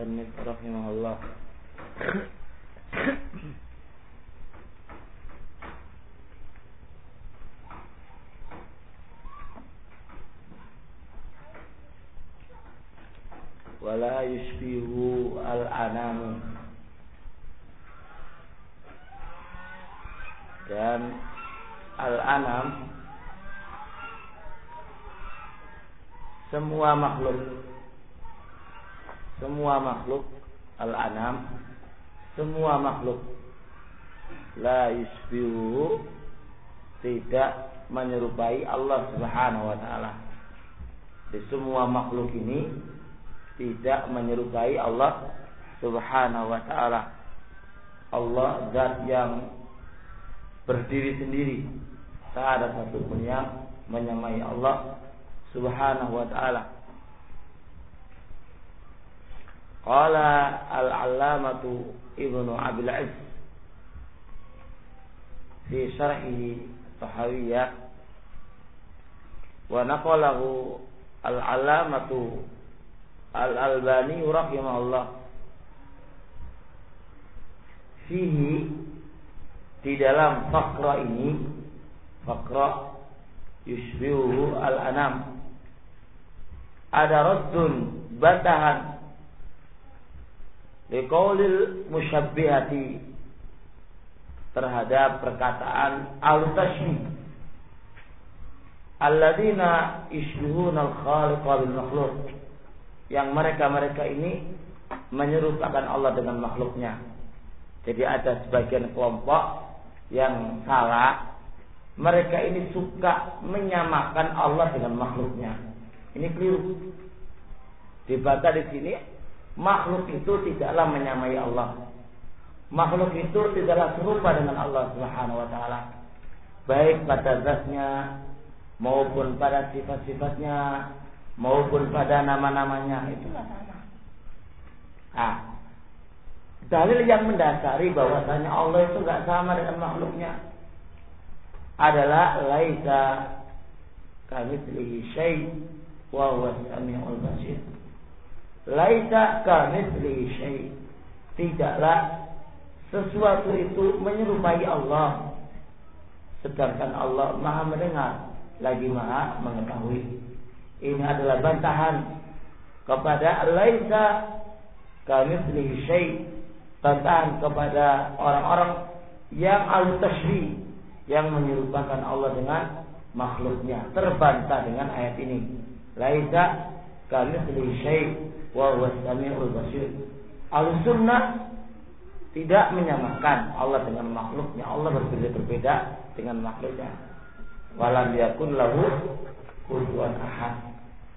musannif rahimahullah. Wala yushbihu al-anam, dan al-anam semua makhluk al-anam semua makhluk la yushbihu, tidak menyerupai Allah Subhanahu wa taala. Di semua makhluk ini tidak menyerupai Allah Subhanahu wa ta'ala. Allah zat yang berdiri sendiri, tak ada satupun yang menyamai Allah Subhanahu wa ta'ala. Qala al-allamatu Ibnu Abil Izz fi syarhi Tahawiyah, wa naqalahu al-allamatu Al-Albani rahimahullah fihi, di dalam faqra ini, faqra yushbihu al-anam, ada raddun, bantahan liqaulil musyabbihati, terhadap perkataan al-tashbih alladzina yushbihuna al-khaliqa bil makhluq, yang mereka ini menyerupakan Allah dengan makhluknya. Jadi ada sebagian kelompok yang salah, mereka ini suka menyamakan Allah dengan makhluknya. Ini keliru. Dibaca di sini, makhluk itu tidaklah menyamai Allah. Makhluk itu tidaklah serupa dengan Allah Subhanahu wa taala, baik pada zatnya maupun pada sifat-sifatnya maupun pada nama-namanya, itulah sama. Dalil yang mendasari bahwasanya Allah itu enggak sama dengan makhluknya adalah laisa kamitslihi syai' wa huwa as-sami'ul basir. Laisa kamitslihi syai', tidaklah sesuatu itu menyerupai Allah, sedangkan Allah Maha mendengar lagi Maha mengetahui. Ini adalah bantahan kepada laisa kamitslihi syai', bantahan kepada orang-orang yang al-tashbih, yang menyerupakan Allah dengan makhluknya. Terbantah dengan ayat ini, laisa kamitslihi syai' wa huwas samiul basir. Al-sunnah tidak menyamakan Allah dengan makhluknya. Allah berbeda-beda dengan makhluknya. Walam yakun lahu kufuwan ahad.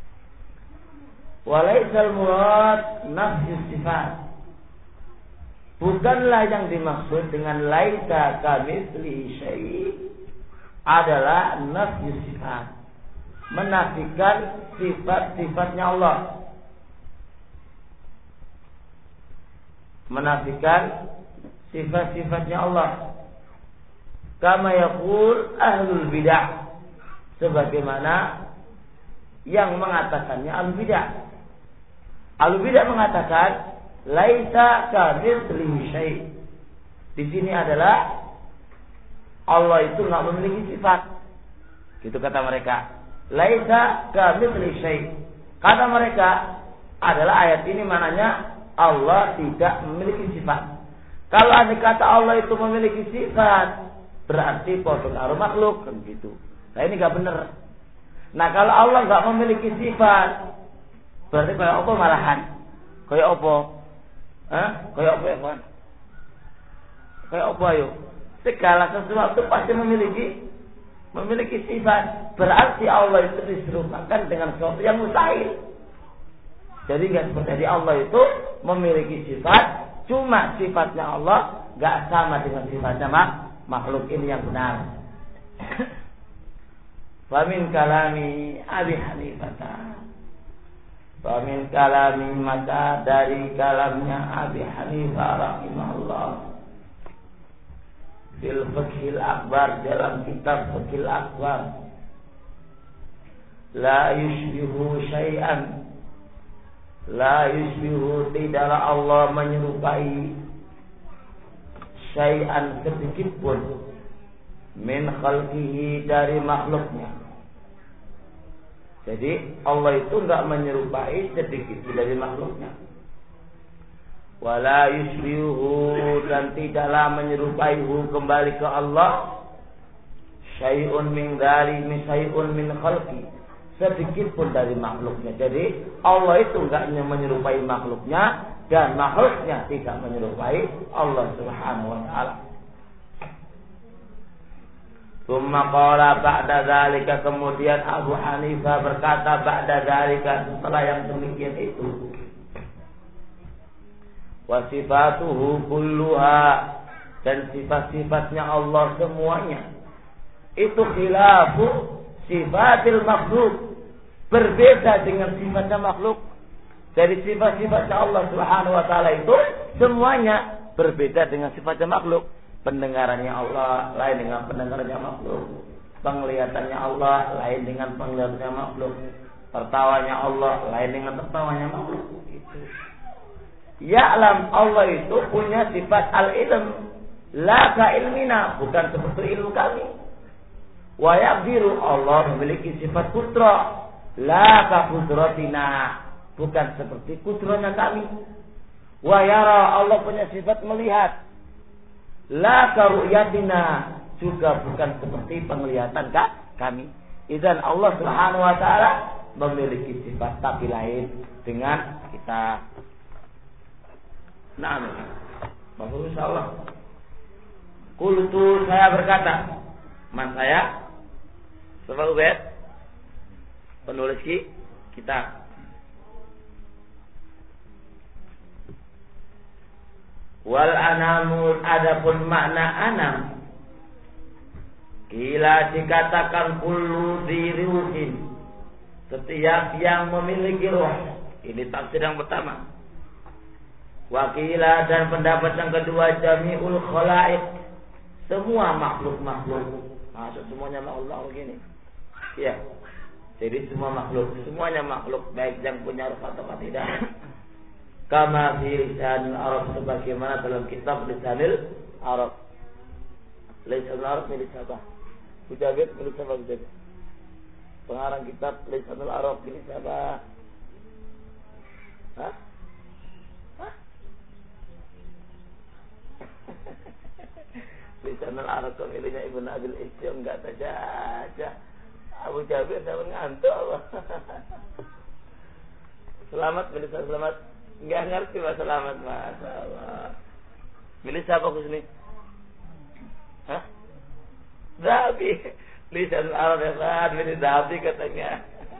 Walaisal murad nafyus sifat, bukanlah yang dimaksud dengan laisa kamitslihi syai' adalah nafyus sifat, menafikan sifat-sifatnya Allah, menafikan sifat-sifatnya Allah. Kama yaqul ahlul bidah, sebagaimana yang mengatakannya ahlul bidah. Ahlul bidah mengatakan laisa kamitslihi syai'. Di sini adalah Allah itu enggak memiliki sifat. Gitu kata mereka. Laisa kamitslihi syai'. Kata mereka adalah ayat ini maknanya Allah tidak memiliki sifat. Kalau andai kata Allah itu memiliki sifat, berarti pengaruh makhluk kan gitu. Nah ini enggak benar. Nah kalau Allah enggak memiliki sifat, berarti kayak apa malahan? Kayak apa? Kayak apa yang mana? Kayak apa ayo? Segala sesuatu pasti memiliki sifat. Berarti Allah itu diserupakan dengan sesuatu yang mustahil. Jadi enggak seperti Allah itu memiliki sifat, cuma sifatnya Allah enggak sama dengan sifatnya makhluk. Ini yang benar. Wa min kalami Abi Hanifah, wa min kalami, maka dari kalamnya Abi Hanifah rahimahullah fil Fiqhil Akbar, dalam kitab Fiqhil Akbar, la yushbihu syai'an, La yushbihu, tidaklah Allah menyerupai syai'an sedikit pun min khalqihi, dari makhluknya. Jadi Allah itu enggak menyerupai sedikit dari makhluknya. Wala yushbihu, dan tidaklah menyerupaihu, kembali ke Allah, syai'un min khalqi, sedikit pun dari makhluknya. Jadi Allah itu enggak menyerupai makhluknya, dan makhluknya tidak menyerupai Allah Subhanahu wa taala. Tsumma qala ba'da dzalika, kemudian Abu Hanifah berkata ba'da dzalika, setelah yang demikian itu, wa sifatuhu kulluha, dan sifat-sifatnya Allah semuanya itu khilafu sifatil makhluk, berbeda dengan sifatnya makhluk. Dari sifat-sifatnya Allah Subhanahu wa taala itu semuanya berbeda dengan sifatnya makhluk. Pendengarannya Allah lain dengan pendengarannya makhluk. Penglihatannya Allah lain dengan penglihatannya makhluk. Tertawanya Allah lain dengan tertawanya makhluk. Itu. Ya'lam, Allah itu punya sifat al-ilm, la ka ilmina, bukan seperti ilmu kami. Wa yaqdiru, Allah memiliki sifat qudrah, la ka qudratina, bukan seperti kudrahnya kami. Wa yara, Allah punya sifat melihat, la ka ru'yatina, juga bukan seperti penglihatan kami. Idzan Allah Subhanahu wa taala memiliki sifat tapi lain dengan kita. Nah, maksud insyaallah. Qultu, saya berkata, man saya, Bapak Ubed, penulis kita. Wal anamun, adapun makna anam, kila dikatakan kullu diruhin, setiap yang memiliki roh. Ini tafsir yang pertama. Wakilah, dan pendapat yang kedua, jami'ul khalaik, semua makhluk-makhluk. Maksud semuanya makhluk begini. Ya. Jadi semua makhluk, semuanya makhluk, baik yang punya roh atau tidak. Kama fi lisanil Arab, sebagaimana dalam kitab Lisanil Arab. Lisanil Arab milik siapa? Mujahid milik siapa? Mujahid. Pengarang kitab Lisanil Arab milik siapa? Hah? Lisanul Arab miliknya Ibnu Abil Isyam, enggak saja. Abu Jabir dah ngantuk. Selamat, milik selamat. Enggak ngerti bahasa selamat, masyaallah. Milik siapa ke sini? Hah? Dhabi. Lisanul Arab ya kan, milik Dhabi katanya.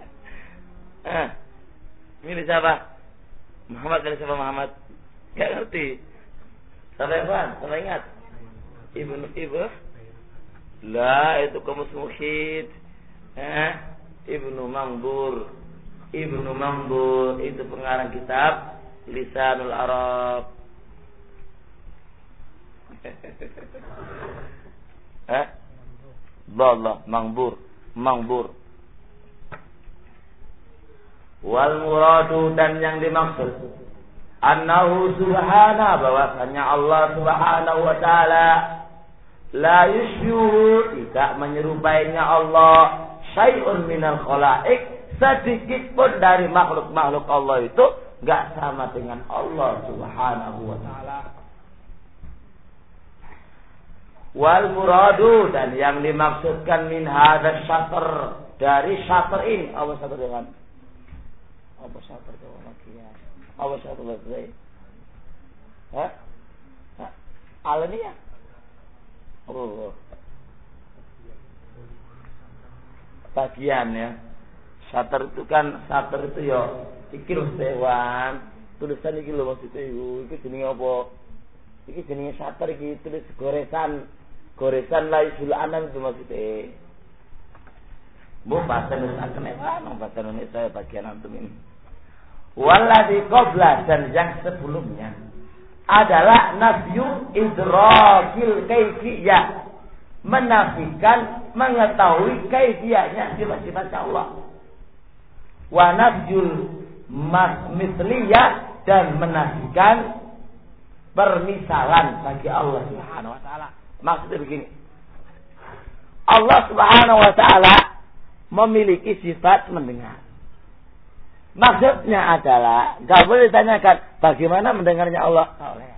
Milik siapa? Muhammad, milik siapa Muhammad? Enggak ngerti. Salah ingat. Ibnu lah, itu kamus muhid. Ibnu Mangbur itu pengarang kitab Lisanul Arab. Wallah, Mangbur. Wal muradu, dan yang dimaksud, annahu subhana, bahwasanya Allah Subhanahu wa taala la yushbihu, tidak menyerupainya Allah syai'un minal khalaik, sedikit pun dari makhluk-makhluk Allah itu enggak sama dengan Allah Subhanahu wa taala. Wal muradu, dan yang dimaksudkan min hadzal syatr, dari syatr ini, apa syatr dengan? Apa syatr dengan makian? Apa syatr lagi? Alania? Oh. Bagian ya. Syatr itu kan, syatr itu ya iki lho sewan. Tulisan iki lho maksudnya iki jenenge apa? Iki jenenge syatr iki, tulis goresan laisul anam itu maksudnya. Bu bahasa Indonesia bahasa Indonesia bagian antum ini. Walladzi qabla, dan yang sebelumnya adalah nafyu idrakil kaifiyah, menafikan mengetahui kaifiyahnya sifat-sifat Allah. Wa nafyul misliyah dan menafikan permisalan bagi Allah Subhanahu wa taala. Maksudnya begini. Allah Subhanahu wa taala memiliki sifat mendengar. Maksudnya adalah enggak boleh ditanyakan bagaimana mendengarnya Allah. Oleh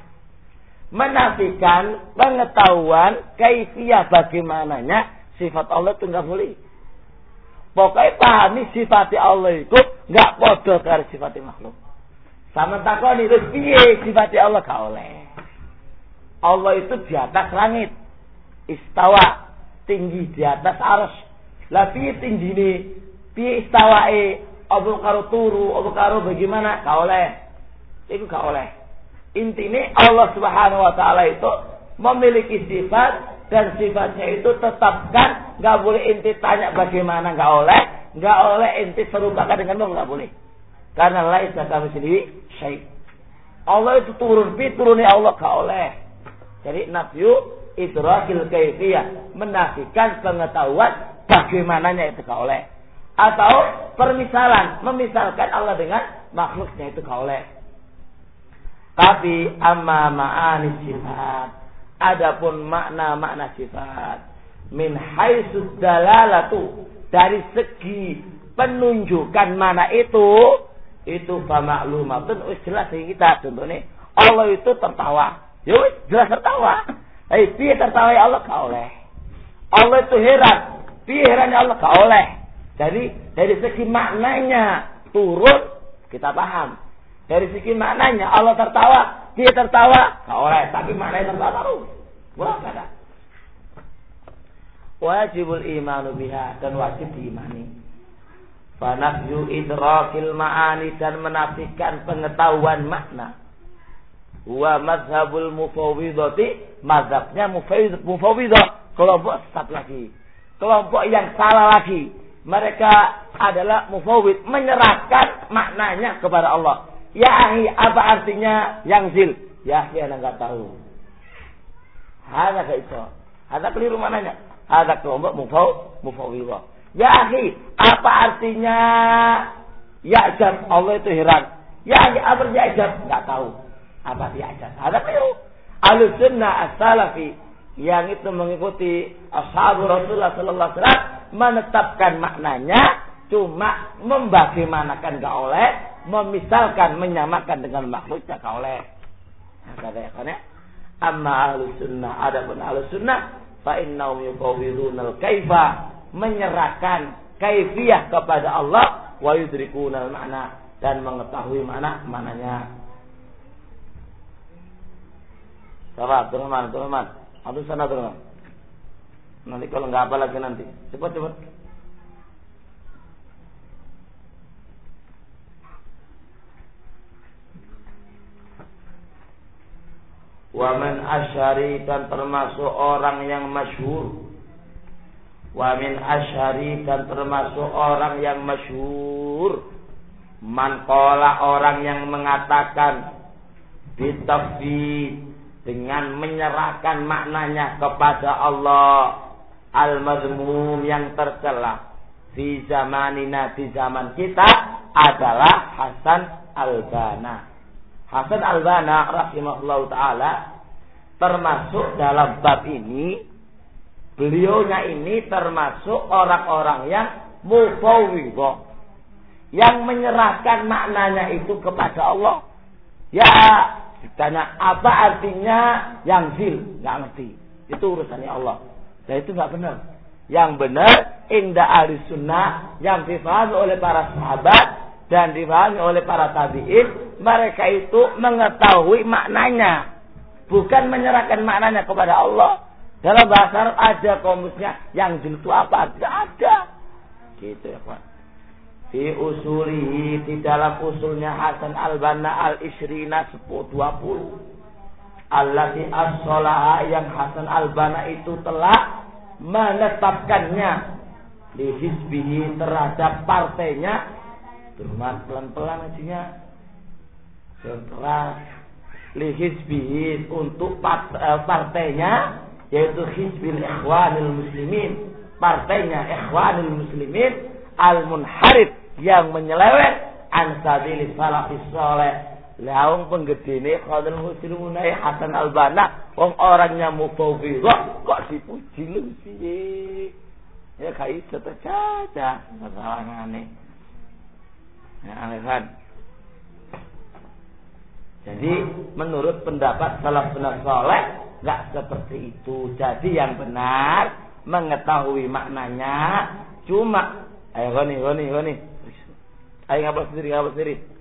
menafikan pengetahuan kaifiyah bagaimananya sifat Allah itu enggak boleh. Pokoknya pahami sifat Allah itu enggak podo karo sifat makhluk. Sama takoni terus piye sifat Allah gak oleh. Allah itu di atas langit. Istawa, tinggi di atas arsy. Lah piye tinggine? Piye istawae? Apa karo turu, apa karo bagaimana? Gak oleh. Itu gak oleh. Intinya Allah Subhanahu wa taala itu memiliki sifat dan sifatnya itu tetapkan, enggak boleh inti tanya bagaimana, enggak oleh inti serupakan denganmu, enggak boleh. Karena laisa kamitslihi syai'. Allah itu turunnya Allah enggak oleh. Jadi nafyu idrakil kaifiyah, menafikan pengetahuan bagaimananya itu enggak oleh. Atau permisalan, memisalkan Allah dengan makhluknya itu enggak oleh. Tapi amma ma'ani sifat, adapun makna-makna sifat min haitsu dalalatu, dari segi penunjukan mana itu famaklumatun jelas bagi kita. Contohnya Allah itu tertawa, ya jelas tertawa. Piye tertawa Allah gak oleh. Allah itu heran, piye herannya Allah gak oleh. Jadi dari segi maknanya turun kita paham. Dari segi maknanya Allah tertawa, dia tertawa, gak oleh. Tapi maknanya tertawa terus. Boleh ada. Wajibul imanu biha, dan wajib diimani. Fanafyu idrakil ma'ani, dan menafikan pengetahuan makna. Wa mazhabul mufawwidhati, mazhabnya mufawwidhah, kelompok sesat lagi. Kelompok yang salah lagi. Mereka adalah mufawwid, menyerahkan maknanya kepada Allah. Ya ahi, apa artinya yang zil? Ya ahi, anda enggak tahu. Ada ke itu. Ada keliru maknanya. Ada kelompok mufawwidhah. Ya ahi, apa artinya ya'jab? Allah itu heran. Ya ahi, apa ya'jab? Enggak tahu. Apa ya'jab? Ada keliru. Ahlussunnah as-salafi yang itu mengikuti ashabu Rasulullah sallallahu alaihi wasallam menetapkan maknanya, cuma membagaimanakan enggak oleh, memisalkan, menyamakan dengan makhluknya enggak oleh. Nah, amma ahlussunnah, adapun ahlussunnah fa innahum yufawwidunal kaifa, menyerahkan kaifiyah kepada Allah, wa yudrikunal makna, dan mengetahui maknanya. Sahabat, teman-teman, aduh sana teman. Nanti kalau nggak apa lagi nanti, cepat. Wa man asyari, dan termasuk orang yang masyhur. Wa min asyari, dan termasuk orang yang masyhur. Man qala, orang yang mengatakan bitafwid, dengan menyerahkan maknanya kepada Allah, al-mazmum, yang tercela, di zamanina, di zaman kita, adalah Hasan al-Banna. Hasan al-Banna rahimahullah ta'ala termasuk dalam bab ini. Beliaunya ini termasuk orang-orang yang mufawwidhah, yang menyerahkan maknanya itu kepada Allah. Ya, ditanya apa artinya yang zil, nggak ngerti. Itu urusannya Allah. Dan itu nggak benar. Yang benar inda ahli sunnah, yang difahami oleh para sahabat dan difahami oleh para tabi'in, mereka itu mengetahui maknanya, bukan menyerahkan maknanya kepada Allah. Dalam bahasa Arab ada komusnya, yang zil itu apa? Tidak ada. Gitu ya Pak. Di usulihi, di dalam usulnya Hasan al-Banna al-Ishrina 10-20. Allati as-sholaha, yang Hasan al-Banna itu telah menetapkannya di hizbihi, terhadap partainya. Berman pelan-pelan aja. Keras. Li hizbihi, untuk partainya, yaitu Hizbil Ikhwanil Muslimin, partainya Ikhwanil Muslimin al-Munharif, yang menyeleweng an sabilis salafis saleh. Laung penggedene Khairul Muslimin Hasan Al-Banna, wong orangnya mufawwidhah kok dipuji lu sih. Ya kai caca masalahane. Ya aneh kan. Jadi menurut pendapat salafus saleh enggak seperti itu. Jadi yang benar mengetahui maknanya cuma ayo goni. Ayo ngapa sendiri.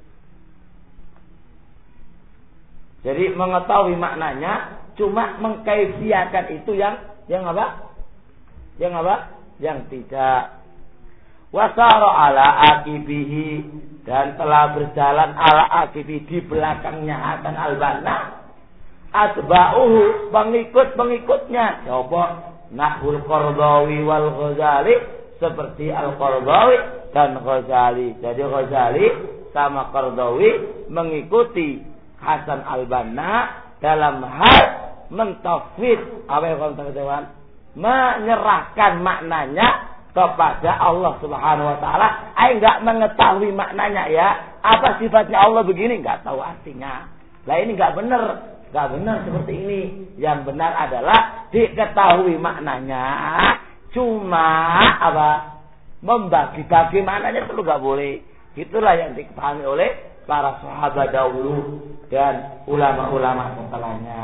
Jadi mengetahui maknanya cuma mengkaifiakan itu yang apa? Yang tidak. Wasara ala akibihi, dan telah berjalan ala akibi di belakangnya Hasan Al-Banna. Atba'uhu, pengikut-pengikutnya. Coba Nahwul Qardawi wal Ghazali, seperti Al-Qardawi dan Ghazali. Jadi Ghazali sama Qardawi mengikuti Hasan Al-Banna dalam hal mentafwid, apa yang kawan-kawan, menyerahkan maknanya kepada Allah Subhanahu wa taala. Enggak mengetahui maknanya ya. Apa sifatnya Allah begini, enggak tahu artinya. Lah ini enggak benar seperti ini. Yang benar adalah diketahui maknanya. Cuma apa? Membagi-bagi maknanya itu enggak boleh. Itulah yang dipahami oleh para sahabat dahulu dan ulama-ulama setelahnya.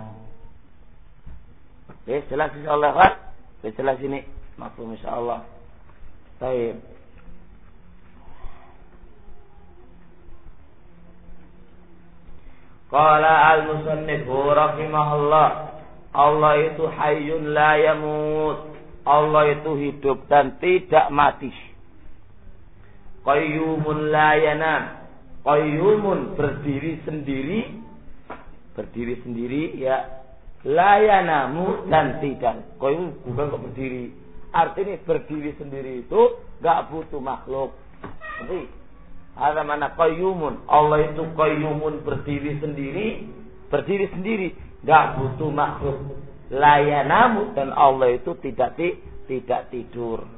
Oke, jelas insyaallah kan? Jelas ini mafhum insyaallah. Baik. Qala al-musannif rahimahullah, Allah itu hayyun la yamut. Allah itu hidup dan tidak mati. Qayyumun la yanam. Qayyumun berdiri sendiri ya, la yanamu dan tidak. Qayyum bukan kok berdiri. Artinya berdiri sendiri itu enggak butuh makhluk. Jadi ada mana qayyumun? Allah itu qayyumun berdiri sendiri, enggak butuh makhluk. La yanamu, dan Allah itu tidak tidur.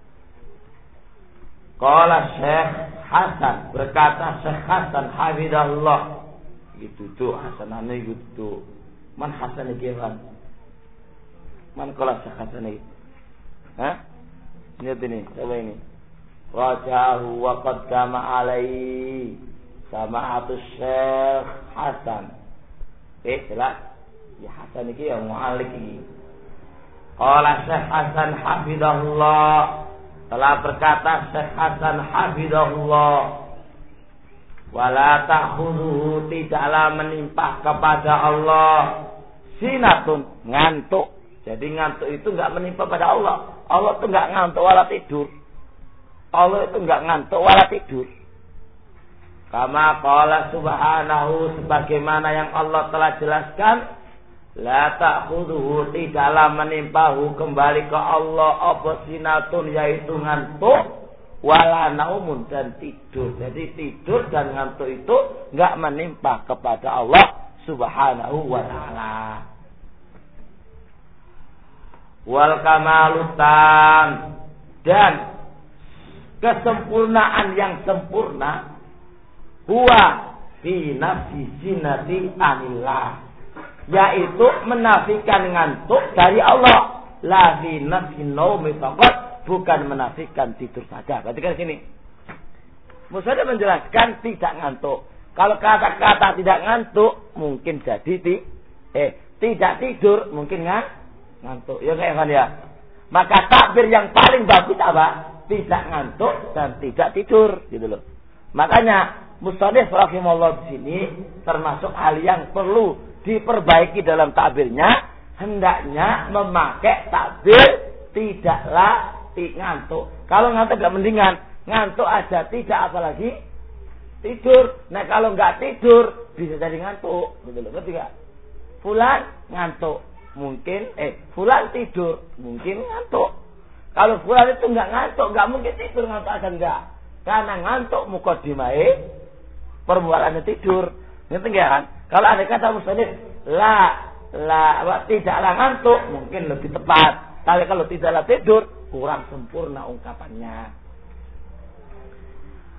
Qala Syekh Hasan, berkata Syekh Hasan hafizahullah, gitu tuh Hasanane gitu. Man Hasan iki kan? Man qala Syekh Hasan iki? Hah? Ini coba ini. Rajahu wa qaddama alaihi sama'atus Syekh Hasan. Jelas. Ya Hasan iki yang mu'allik iki. Qala Syekh Hasan hafizahullah, telah berkata Syekh Hasan hafizahullah, wala ta'khudhuhu, tidaklah menimpa kepada Allah sinatun, ngantuk. Jadi ngantuk itu enggak menimpa pada Allah. Allah itu enggak ngantuk wala tidur. Allah itu enggak ngantuk wala tidur. Kama qala subhanahu, sebagaimana yang Allah telah jelaskan, la ta'khudhuhu, tidaklah menimpahu, kembali ke Allah, apa sinatun, yaitu ngantuk, wala naumun, dan tidur. Jadi tidur dan ngantuk itu enggak menimpa kepada Allah Subhanahu wa taala. Wal kamalutan, dan kesempurnaan yang sempurna, huwa fi nafsi zinati anillah, yaitu menafikan ngantuk dari Allah. La fi nafsi naumi faqat, bukan menafikan tidur saja. Perhatikan sini. Musadah menjelaskan tidak ngantuk. Kalau kata-kata tidak ngantuk mungkin jadi tidak tidur, mungkin ngantuk. Ya kayak ya. Maka takbir yang paling bagus apa? Tidak ngantuk dan tidak tidur, gitu loh. Makanya Musannif rahimahullah di sini termasuk hal yang perlu diperbaiki dalam takbirnya, hendaknya memakai takbir tidaklah ngantuk. Kalau ngantuk gak mendingan, ngantuk aja tidak, apalagi tidur. Nah kalau nggak tidur bisa jadi ngantuk, gitu loh. Ngerti gak? Fulan ngantuk, mungkin fulan tidur, mungkin ngantuk. Kalau fulan itu nggak ngantuk, nggak mungkin tidur, ngantuk aja enggak. Karena ngantuk mukadimah perbuatannya tidur. Ngerti nggak kan? Kalau ada kata musannif tidaklah ngantuk, mungkin lebih tepat. Tapi kalau tidaklah tidur, kurang sempurna ungkapannya.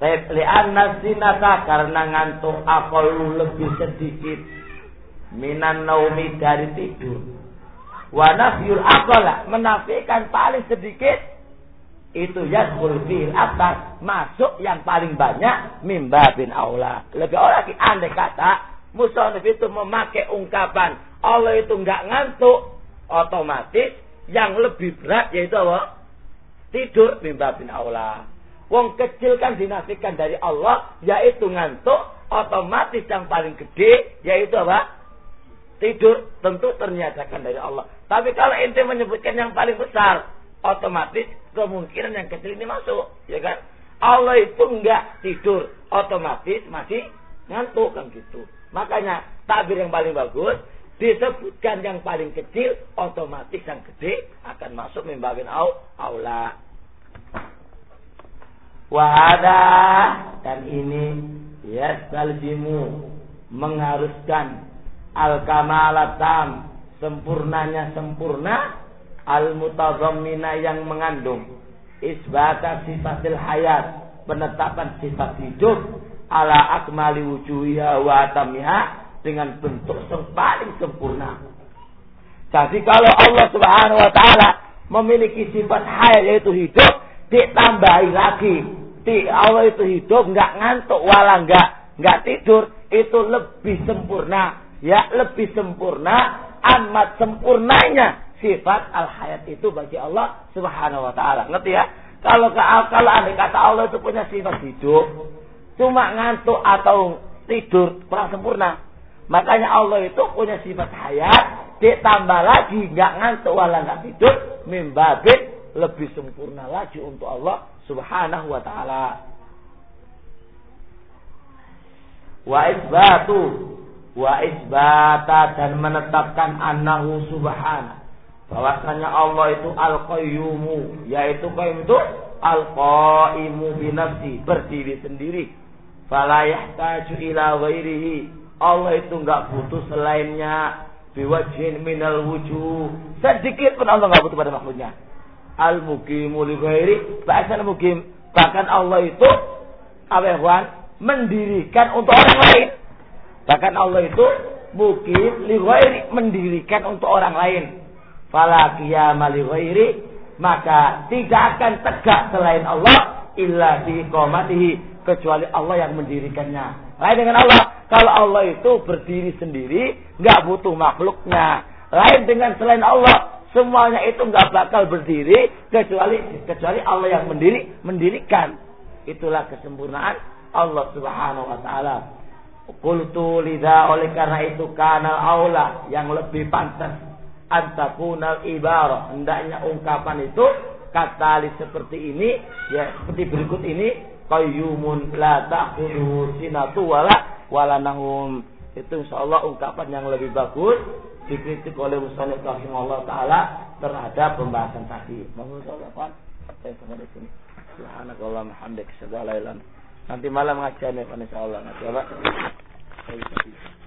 Li'anna sinata karena ngantuk aqallu lebih sedikit minan naumi dari tidur. Wa nafyul aqala menafikan paling sedikit itu yadkhul fil atas masuk yang paling banyak mimba bin aula. Lebih lagi andai kata musannif itu memakai ungkapan Allah itu enggak ngantuk, otomatis yang lebih berat yaitu apa? Tidur mimba bin aula. Wong kecil kan dinafikan dari Allah yaitu ngantuk, otomatis yang paling gede yaitu apa? Tidur, tentu ternyatakan dari Allah. Tapi kalau ente menyebutkan yang paling besar, otomatis kemungkinan yang kecil ini masuk, ya kan? Allah itu enggak tidur, otomatis masih ngantuk kan gitu. Makanya takbir yang paling bagus disebutkan yang paling kecil, otomatis yang gede akan masuk mimbabin aula. Wahada dan ini yastalzimu mengharuskan al-kamalatam sempurnanya sempurna al-mutadhammina yang mengandung isbata sifatil hayat penetapan sifat hidup ala akmali wujuhiha wa atamiha dengan bentuk yang paling sempurna. Jadi kalau Allah Subhanahu wa taala memiliki sifat hayat yaitu hidup, ditambahi lagi Allah itu hidup enggak ngantuk wala enggak tidur, itu lebih sempurna. Ya, lebih sempurna, amat sempurnanya sifat al-hayat itu bagi Allah Subhanahu wa taala. Ngerti ya? Kalau andai kata Allah itu punya sifat hidup, cuma ngantuk atau tidur kurang sempurna. Makanya Allah itu punya sifat hayat, ditambah lagi enggak ngantuk wala enggak tidur, mimbabin lebih sempurna lagi untuk Allah Subhanahu wa taala. Wa isbata dan menetapkan annahu subhanahu bahwasanya Allah itu al-qayyumu, yaitu qayyum itu al-qaimu bi nafsi, berdiri sendiri. Fala yahtaju ila ghairihi, Allah itu enggak butuh selainnya, biwajhin minal wujuh, sedikit pun Allah enggak butuh pada makhluknya. Al-muqimu li ghairi, bahkan muqim, bahkan Allah itu mendirikan untuk orang lain. Bahkan Allah itu muqim li ghairi, mendirikan untuk orang lain. Fala qiyama li ghairi, maka tidak akan tegak selain Allah illa bi iqamatihi, kecuali Allah yang mendirikannya. Lain dengan Allah, kalau Allah itu berdiri sendiri, enggak butuh makhluknya. Lain dengan selain Allah, semuanya itu enggak bakal berdiri kecuali Allah yang mendirikan. Itulah kesempurnaan Allah Subhanahu wa taala. Qultu lidza, oleh karena itu kanal aula, yang lebih pantas antakunal ibarah, hendaknya ungkapan itu kata seperti ini, ya seperti berikut ini, qayyumun la ta'khudhu sinatu wala nahum. Itu insyaallah ungkapan yang lebih bagus dikritik oleh musannif rahimahullah taala terhadap pembahasan tadi. Mohon maaf, saya sampai di sini. Subhanakallahumma hamdaka, asyhadu an la ilaha illa anta. Nanti malam ngajian ya insyaallah. Nanti apa?